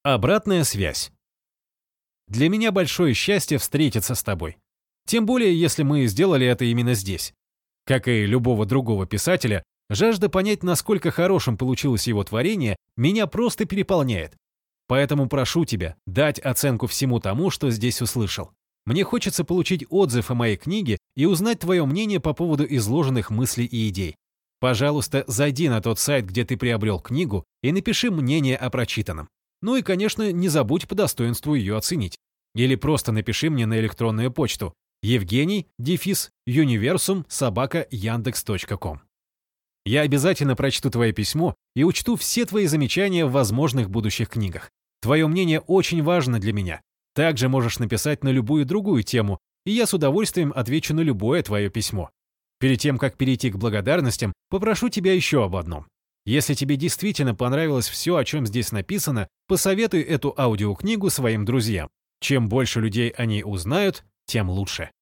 Обратная связь. Для меня большое счастье встретиться с тобой. Тем более, если мы сделали это именно здесь. Как и любого другого писателя, жажда понять, насколько хорошим получилось его творение, меня просто переполняет. Поэтому прошу тебя дать оценку всему тому, что здесь услышал. Мне хочется получить отзыв о моей книге и узнать твое мнение по поводу изложенных мыслей и идей. Пожалуйста, зайди на тот сайт, где ты приобрел книгу, и напиши мнение о прочитанном. Ну и, конечно, не забудь по достоинству ее оценить. Или просто напиши мне на электронную почту evgeny-universum@yandex.com. Я обязательно прочту твое письмо и учту все твои замечания в возможных будущих книгах. Твое мнение очень важно для меня. Также можешь написать на любую другую тему, и я с удовольствием отвечу на любое твое письмо. Перед тем, как перейти к благодарностям, попрошу тебя еще об одном. Если тебе действительно понравилось все, о чем здесь написано, посоветуй эту аудиокнигу своим друзьям. Чем больше людей о ней узнают, тем лучше.